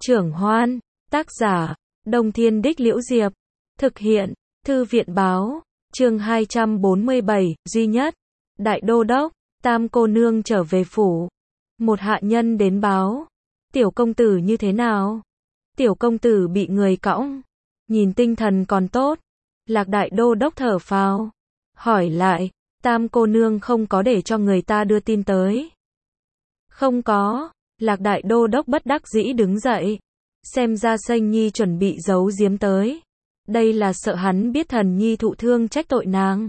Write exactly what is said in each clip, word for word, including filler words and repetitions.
Trưởng Hoan, tác giả, Đông Thiên Đích Liễu Diệp, thực hiện, Thư viện báo, chương hai trăm bốn mươi bảy, duy nhất, Đại Đô Đốc, Tam cô nương trở về phủ. Một hạ nhân đến báo, tiểu công tử như thế nào? Tiểu công tử bị người cõng, nhìn tinh thần còn tốt. Lạc Đại Đô Đốc thở phào, hỏi lại, Tam cô nương không có để cho người ta đưa tin tới. Không có. Lạc Đại Đô Đốc bất đắc dĩ đứng dậy, xem ra Sanh Nhi chuẩn bị giấu giếm tới. Đây là sợ hắn biết thần nhi thụ thương trách tội nàng.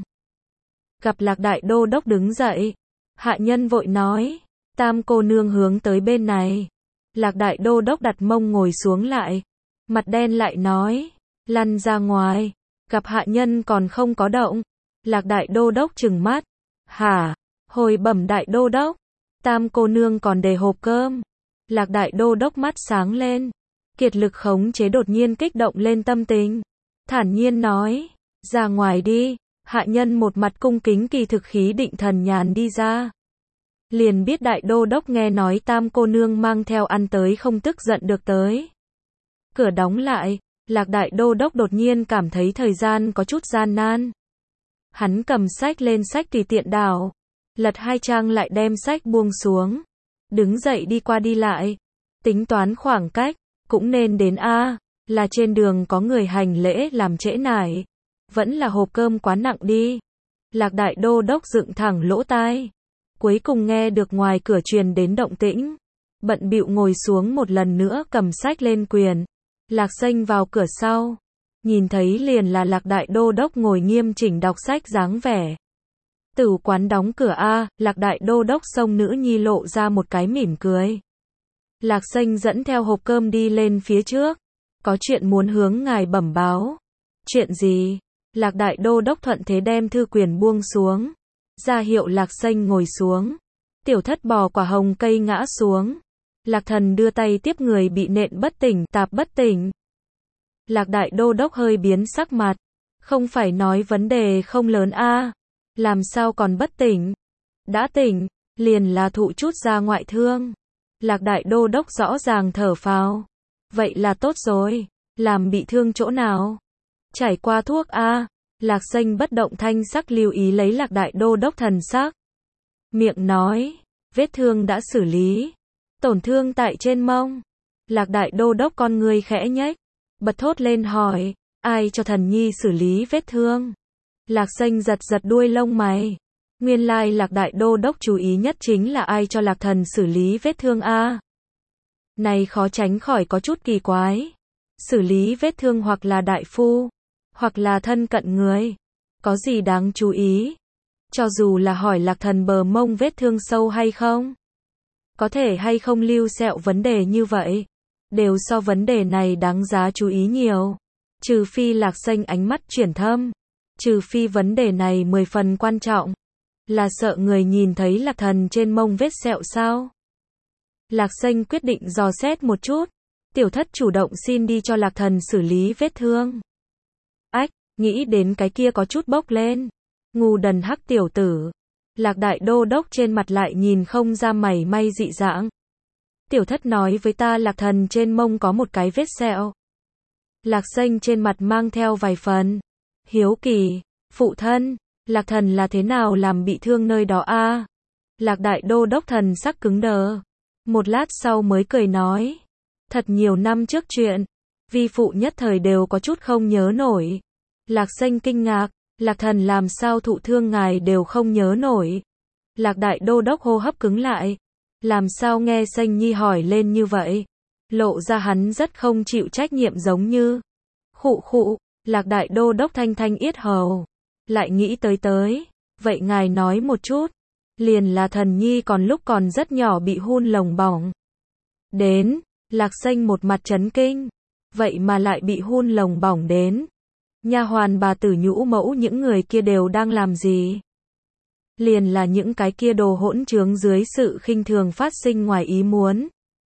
Gặp Lạc Đại Đô Đốc đứng dậy, hạ nhân vội nói, Tam cô nương hướng tới bên này. Lạc Đại Đô Đốc đặt mông ngồi xuống lại, mặt đen lại nói, lăn ra ngoài. Gặp hạ nhân còn không có động, Lạc Đại Đô Đốc trừng mắt, hả, hồi bẩm Đại Đô Đốc, Tam cô nương còn để hộp cơm. Lạc Đại Đô Đốc mắt sáng lên, kiệt lực khống chế đột nhiên kích động lên tâm tình, thản nhiên nói, ra ngoài đi. Hạ nhân một mặt cung kính kỳ thực khí định thần nhàn đi ra. Liền biết Đại Đô Đốc nghe nói Tam cô nương mang theo ăn tới không tức giận được tới. Cửa đóng lại, Lạc Đại Đô Đốc đột nhiên cảm thấy thời gian có chút gian nan. Hắn cầm sách lên sách tùy tiện đảo, lật hai trang lại đem sách buông xuống, đứng dậy đi qua đi lại, tính toán khoảng cách, cũng nên đến a, là trên đường có người hành lễ làm trễ nải, vẫn là hộp cơm quá nặng đi. Lạc Đại Đô Đốc dựng thẳng lỗ tai, cuối cùng nghe được ngoài cửa truyền đến động tĩnh, bận bịu ngồi xuống một lần nữa cầm sách lên quyền. Lạc Sanh vào cửa sau, nhìn thấy liền là Lạc Đại Đô Đốc ngồi nghiêm chỉnh đọc sách dáng vẻ. Tử quán đóng cửa a, Lạc Đại Đô Đốc xông nữ nhi lộ ra một cái mỉm cười. Lạc Sanh dẫn theo hộp cơm đi lên phía trước, có chuyện muốn hướng ngài bẩm báo. Chuyện gì? Lạc Đại Đô Đốc thuận thế đem thư quyền buông xuống, ra hiệu Lạc Sanh ngồi xuống. Tiểu thất bò quả hồng cây ngã xuống, Lạc Thần đưa tay tiếp người bị nện bất tỉnh, tạp bất tỉnh. Lạc Đại Đô Đốc hơi biến sắc mặt, không phải nói vấn đề không lớn a, làm sao còn bất tỉnh? Đã tỉnh, liền là thụ chút ra ngoại thương. Lạc Đại Đô Đốc rõ ràng thở phào, vậy là tốt rồi, làm bị thương chỗ nào? Trải qua thuốc a. Lạc Sanh bất động thanh sắc lưu ý lấy Lạc Đại Đô Đốc thần sắc. Miệng nói, vết thương đã xử lý, tổn thương tại trên mông. Lạc Đại Đô Đốc con người khẽ nhếch, bật thốt lên hỏi, ai cho thần nhi xử lý vết thương? Lạc Sanh giật giật đuôi lông mày, nguyên lai Lạc Đại Đô Đốc chú ý nhất chính là ai cho Lạc Thần xử lý vết thương a. Này khó tránh khỏi có chút kỳ quái, xử lý vết thương hoặc là đại phu, hoặc là thân cận người, có gì đáng chú ý? Cho dù là hỏi Lạc Thần bờ mông vết thương sâu hay không, có thể hay không lưu sẹo, vấn đề như vậy, đều so vấn đề này đáng giá chú ý nhiều. Trừ phi Lạc Sanh ánh mắt chuyển thâm, trừ phi vấn đề này mười phần quan trọng, là sợ người nhìn thấy Lạc Thần trên mông vết sẹo sao? Lạc Sanh quyết định dò xét một chút, tiểu thất chủ động xin đi cho Lạc Thần xử lý vết thương. Ách, nghĩ đến cái kia có chút bốc lên, ngu đần hắc tiểu tử. Lạc Đại Đô Đốc trên mặt lại nhìn không ra mảy may dị dạng. Tiểu thất nói với ta Lạc Thần trên mông có một cái vết sẹo. Lạc Sanh trên mặt mang theo vài phần hiếu kỳ, phụ thân, Lạc Thần là thế nào làm bị thương nơi đó a? Lạc Đại Đô Đốc thần sắc cứng đờ, một lát sau mới cười nói, thật nhiều năm trước chuyện, vi phụ nhất thời đều có chút không nhớ nổi. Lạc Sanh kinh ngạc, Lạc Thần làm sao thụ thương ngài đều không nhớ nổi? Lạc Đại Đô Đốc hô hấp cứng lại, làm sao nghe Sanh Nhi hỏi lên như vậy, lộ ra hắn rất không chịu trách nhiệm giống như. Khụ khụ, Lạc Đại Đô Đốc thanh thanh yết hầu, lại nghĩ tới tới, vậy ngài nói một chút, liền là thần nhi còn lúc còn rất nhỏ bị hun lồng bỏng. Đến, Lạc Sanh một mặt chấn kinh, vậy mà lại bị hun lồng bỏng đến. Nha hoàn bà tử nhũ mẫu những người kia đều đang làm gì? Liền là những cái kia đồ hỗn trướng dưới sự khinh thường phát sinh ngoài ý muốn.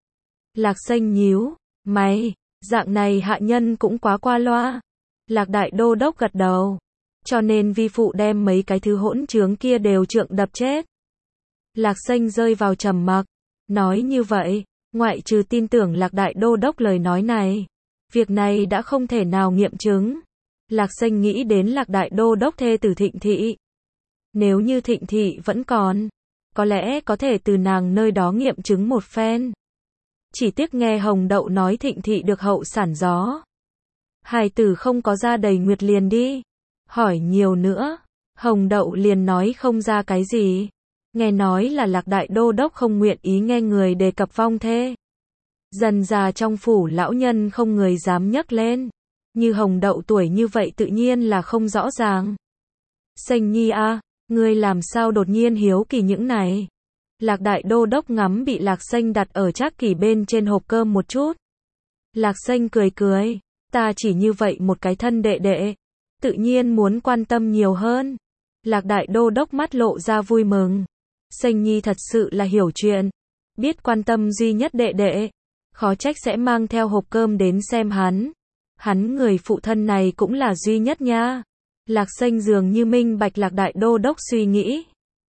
Lạc Sanh nhíu mày, dạng này hạ nhân cũng quá qua loa. Lạc Đại Đô Đốc gật đầu, cho nên vi phụ đem mấy cái thứ hỗn trướng kia đều trượng đập chết. Lạc Sanh rơi vào trầm mặc, nói như vậy, Ngoại trừ tin tưởng Lạc Đại Đô Đốc lời nói này, việc này đã không thể nào nghiệm chứng. Lạc Xanh nghĩ đến Lạc Đại Đô Đốc thê tử Thịnh Thị. Nếu như Thịnh Thị vẫn còn, có lẽ có thể từ nàng nơi đó nghiệm chứng một phen. Chỉ tiếc nghe Hồng Đậu nói Thịnh Thị được hậu sản gió. Hài tử không có ra đầy nguyệt liền đi. Hỏi nhiều nữa, Hồng Đậu liền nói không ra cái gì. Nghe nói là Lạc Đại Đô Đốc không nguyện ý nghe người đề cập vong thê. Dần già trong phủ lão nhân không người dám nhắc lên. Như Hồng Đậu tuổi như vậy tự nhiên là không rõ ràng. Xanh Nhi a, ngươi làm sao đột nhiên hiếu kỳ những này? Lạc Đại Đô Đốc ngắm bị Lạc Xanh đặt ở trác kỷ bên trên hộp cơm một chút. Lạc Xanh cười cười, ta chỉ như vậy một cái thân đệ đệ, tự nhiên muốn quan tâm nhiều hơn. Lạc Đại Đô Đốc mắt lộ ra vui mừng. Xanh Nhi thật sự là hiểu chuyện, biết quan tâm duy nhất đệ đệ, khó trách sẽ mang theo hộp cơm đến xem hắn. Hắn người phụ thân này cũng là duy nhất nha. Lạc Xanh dường như minh bạch Lạc Đại Đô Đốc suy nghĩ.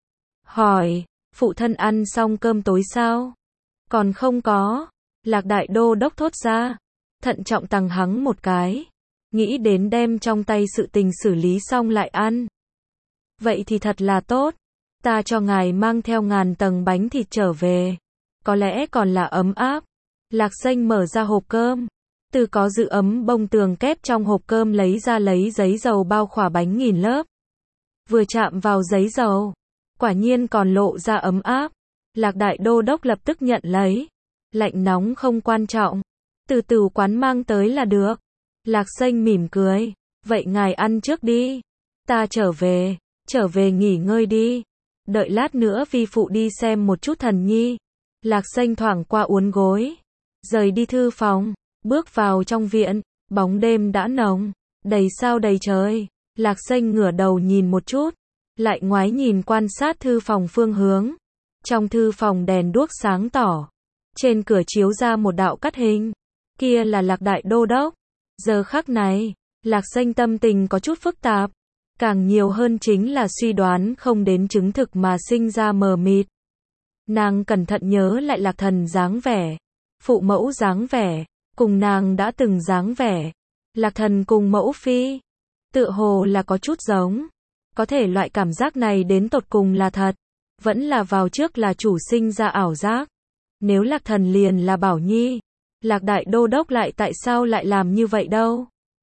Hỏi, phụ thân ăn xong cơm tối sao? Còn không có. Lạc Đại Đô Đốc thốt ra. Thận trọng tằng hắng một cái. Nghĩ đến đem trong tay sự tình xử lý xong lại ăn. Vậy thì thật là tốt. Ta cho ngài mang theo ngàn tầng bánh thịt trở về. Có lẽ còn là ấm áp. Lạc Xanh mở ra hộp cơm. Từ có giữ ấm bông tường kép trong hộp cơm lấy ra lấy giấy dầu bao khỏa bánh nghìn lớp. Vừa chạm vào giấy dầu, quả nhiên còn lộ ra ấm áp. Lạc Đại Đô Đốc lập tức nhận lấy. Lạnh nóng không quan trọng, từ từ quán mang tới là được. Lạc Xanh mỉm cười, vậy ngài ăn trước đi. Ta trở về, trở về nghỉ ngơi đi. Đợi lát nữa vi phụ đi xem một chút thần nhi. Lạc Xanh thoảng qua uốn gối, rời đi thư phòng. Bước vào trong viện, bóng đêm đã nồng, đầy sao đầy trời. Lạc Xanh ngửa đầu nhìn một chút, lại ngoái nhìn quan sát thư phòng phương hướng. Trong thư phòng đèn đuốc sáng tỏ, trên cửa chiếu ra một đạo cắt hình. Kia là Lạc Đại Đô Đốc. Giờ khắc này, Lạc Xanh tâm tình có chút phức tạp, càng nhiều hơn chính là suy đoán không đến chứng thực mà sinh ra mờ mịt. Nàng cẩn thận nhớ lại Lạc Thần dáng vẻ, phụ mẫu dáng vẻ, cùng nàng đã từng dáng vẻ. Lạc Thần cùng mẫu phi, tựa hồ là có chút giống. Có thể loại cảm giác này đến tột cùng là thật, vẫn là vào trước là chủ sinh ra ảo giác. Nếu Lạc Thần liền là Bảo Nhi, Lạc Đại Đô Đốc lại tại sao lại làm như vậy đâu?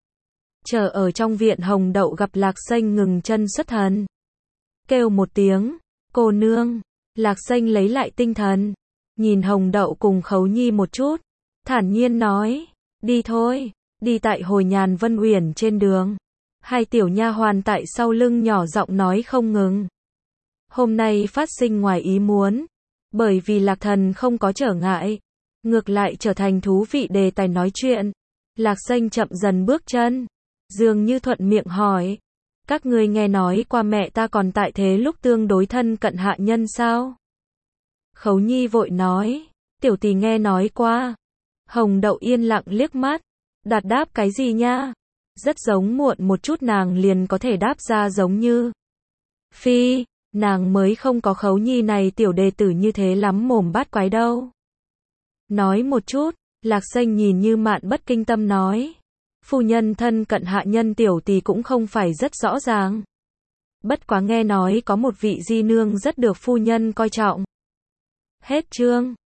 Chờ ở trong viện Hồng Đậu gặp Lạc Xanh ngừng chân xuất thần. Kêu một tiếng, cô nương. Lạc Xanh lấy lại tinh thần, nhìn Hồng Đậu cùng Khấu Nhi một chút, thản nhiên nói, đi thôi. Đi tại hồi Nhàn Vân Uyển trên đường, hai tiểu nha hoàn tại sau lưng nhỏ giọng nói không ngừng. Hôm nay phát sinh ngoài ý muốn, bởi vì Lạc Thần không có trở ngại, ngược lại trở thành thú vị đề tài nói chuyện. Lạc Xanh chậm dần bước chân, dường như thuận miệng hỏi, các ngươi nghe nói qua mẹ ta còn tại thế lúc tương đối thân cận hạ nhân sao? Khấu Nhi vội nói, tiểu tỷ nghe nói qua. Hồng Đậu yên lặng liếc mắt, đặt đáp cái gì nha? Rất giống muộn một chút nàng liền có thể đáp ra giống như. Phi, nàng mới không có Khấu Nhi này tiểu đệ tử như thế lắm mồm bát quái đâu. Nói một chút, Lạc Xanh nhìn như mạn bất kinh tâm nói. Phu nhân thân cận hạ nhân tiểu tỷ cũng không phải rất rõ ràng. Bất quá nghe nói có một vị di nương rất được phu nhân coi trọng. Hết chương.